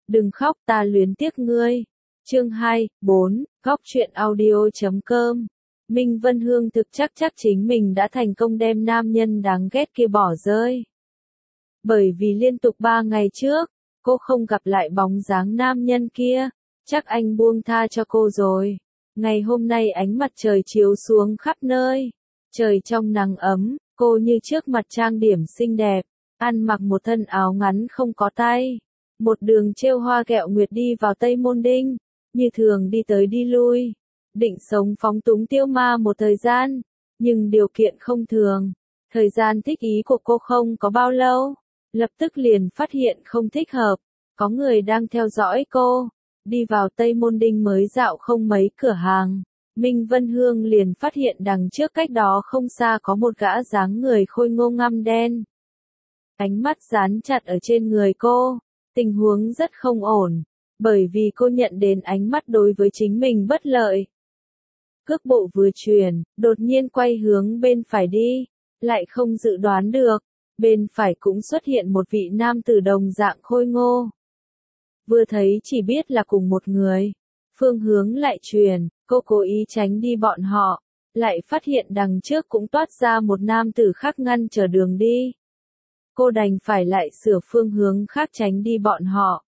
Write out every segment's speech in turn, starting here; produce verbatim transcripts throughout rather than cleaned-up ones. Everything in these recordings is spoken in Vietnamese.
Đừng khóc, ta luyến tiếc ngươi. Chương hai, bốn, góc truyện audio chấm com. Minh Vân Hương thực chắc chắc chính mình đã thành công đem nam nhân đáng ghét kia bỏ rơi. Bởi vì liên tục ba ngày trước, cô không gặp lại bóng dáng nam nhân kia, chắc anh buông tha cho cô rồi. Ngày hôm nay ánh mặt trời chiếu xuống khắp nơi, trời trong nắng ấm, cô như trước mặt trang điểm xinh đẹp, ăn mặc một thân áo ngắn không có tay, một đường trêu hoa ghẹo nguyệt đi vào Tây Môn Đinh, như thường đi tới đi lui, định sống phóng túng tiêu ma một thời gian, nhưng điều kiện không thường, thời gian thích ý của cô không có bao lâu, lập tức liền phát hiện không thích hợp, có người đang theo dõi cô. Đi vào Tây Môn Đinh mới dạo không mấy cửa hàng, Minh Vân Hương liền phát hiện đằng trước cách đó không xa có một gã dáng người khôi ngô ngăm đen. Ánh mắt dán chặt ở trên người cô, tình huống rất không ổn, bởi vì cô nhận đến ánh mắt đối với chính mình bất lợi. Cước bộ vừa chuyển, đột nhiên quay hướng bên phải đi, lại không dự đoán được, bên phải cũng xuất hiện một vị nam tử đồng dạng khôi ngô. Vừa thấy chỉ biết là cùng một người, phương hướng lại chuyển, cô cố ý tránh đi bọn họ, lại phát hiện đằng trước cũng toát ra một nam tử khác ngăn trở đường đi. Cô đành phải lại sửa phương hướng khác tránh đi bọn họ.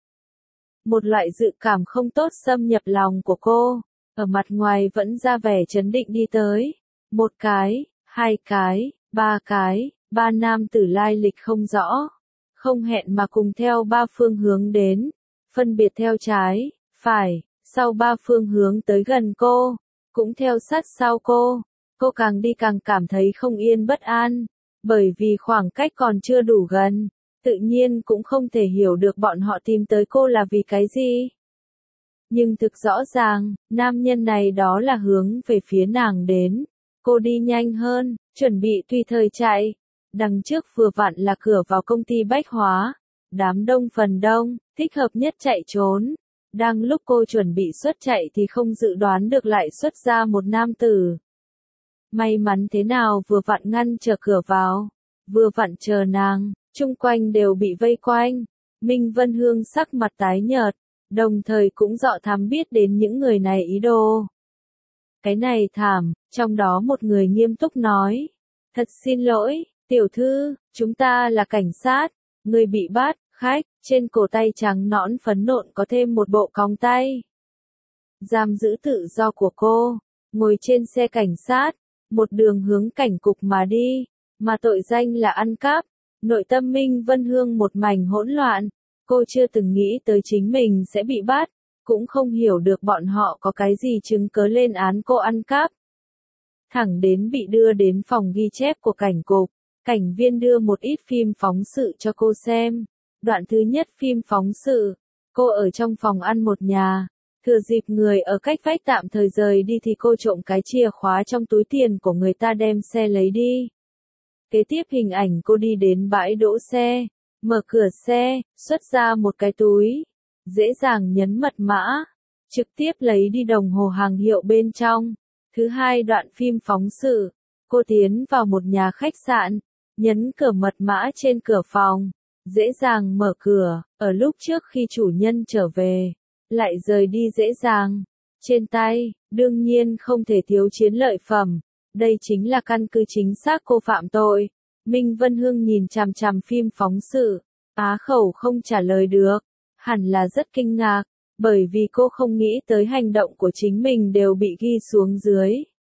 Một loại dự cảm không tốt xâm nhập lòng của cô, ở mặt ngoài vẫn ra vẻ trấn định đi tới. Một cái, hai cái, ba cái, ba nam tử lai lịch không rõ, không hẹn mà cùng theo ba phương hướng đến. Phân biệt theo trái, phải, sau ba phương hướng tới gần cô, cũng theo sát sau cô, cô càng đi càng cảm thấy không yên bất an, bởi vì khoảng cách còn chưa đủ gần, tự nhiên cũng không thể hiểu được bọn họ tìm tới cô là vì cái gì. Nhưng thực rõ ràng, nam nhân này đó là hướng về phía nàng đến, cô đi nhanh hơn, chuẩn bị tùy thời chạy, đằng trước vừa vặn là cửa vào công ty bách hóa. Đám đông phần đông, thích hợp nhất chạy trốn. Đang lúc cô chuẩn bị xuất chạy thì không dự đoán được lại xuất ra một nam tử. May mắn thế nào vừa vặn ngăn chờ cửa vào, vừa vặn chờ nàng, chung quanh đều bị vây quanh. Minh Vân Hương sắc mặt tái nhợt, đồng thời cũng dọ thám biết đến những người này ý đồ. Cái này thảm, trong đó một người nghiêm túc nói. Thật xin lỗi, tiểu thư, chúng ta là cảnh sát. Người bị bắt, khách, trên cổ tay trắng nõn phấn nộn có thêm một bộ còng tay. Giam giữ tự do của cô, ngồi trên xe cảnh sát, một đường hướng cảnh cục mà đi, mà tội danh là ăn cắp. Nội tâm Minh Vân Hương một mảnh hỗn loạn, cô chưa từng nghĩ tới chính mình sẽ bị bắt, cũng không hiểu được bọn họ có cái gì chứng cớ lên án cô ăn cắp. Thẳng đến bị đưa đến phòng ghi chép của cảnh cục. Cảnh viên đưa một ít phim phóng sự cho cô xem. Đoạn thứ nhất phim phóng sự, cô ở trong phòng ăn một nhà, thừa dịp người ở cách vách tạm thời rời đi thì cô trộm cái chìa khóa trong túi tiền của người ta đem xe lấy đi. Kế tiếp hình ảnh cô đi đến bãi đỗ xe, mở cửa xe, xuất ra một cái túi, dễ dàng nhấn mật mã, trực tiếp lấy đi đồng hồ hàng hiệu bên trong. Thứ hai đoạn phim phóng sự, cô tiến vào một nhà khách sạn. Nhấn cửa mật mã trên cửa phòng, dễ dàng mở cửa, ở lúc trước khi chủ nhân trở về, lại rời đi dễ dàng. Trên tay, đương nhiên không thể thiếu chiến lợi phẩm, đây chính là căn cứ chính xác cô phạm tội. Minh Vân Hương nhìn chằm chằm phim phóng sự, á khẩu không trả lời được, hẳn là rất kinh ngạc, bởi vì cô không nghĩ tới hành động của chính mình đều bị ghi xuống dưới.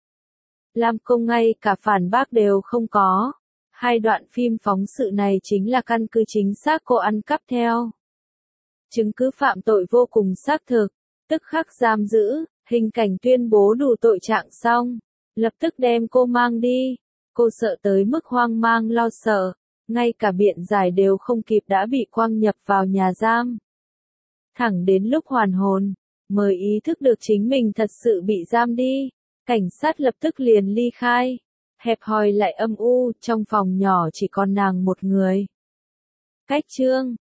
Làm cô ngay cả phản bác đều không có. Hai đoạn phim phóng sự này chính là căn cứ chính xác cô ăn cắp theo. Chứng cứ phạm tội vô cùng xác thực, tức khắc giam giữ, hình cảnh tuyên bố đủ tội trạng xong, lập tức đem cô mang đi. Cô sợ tới mức hoang mang lo sợ, ngay cả biện giải đều không kịp đã bị quăng nhập vào nhà giam. Thẳng đến lúc hoàn hồn, mới ý thức được chính mình thật sự bị giam đi, cảnh sát lập tức liền ly khai. Hẹp hòi lại âm u, trong phòng nhỏ chỉ còn nàng một người. Cách chương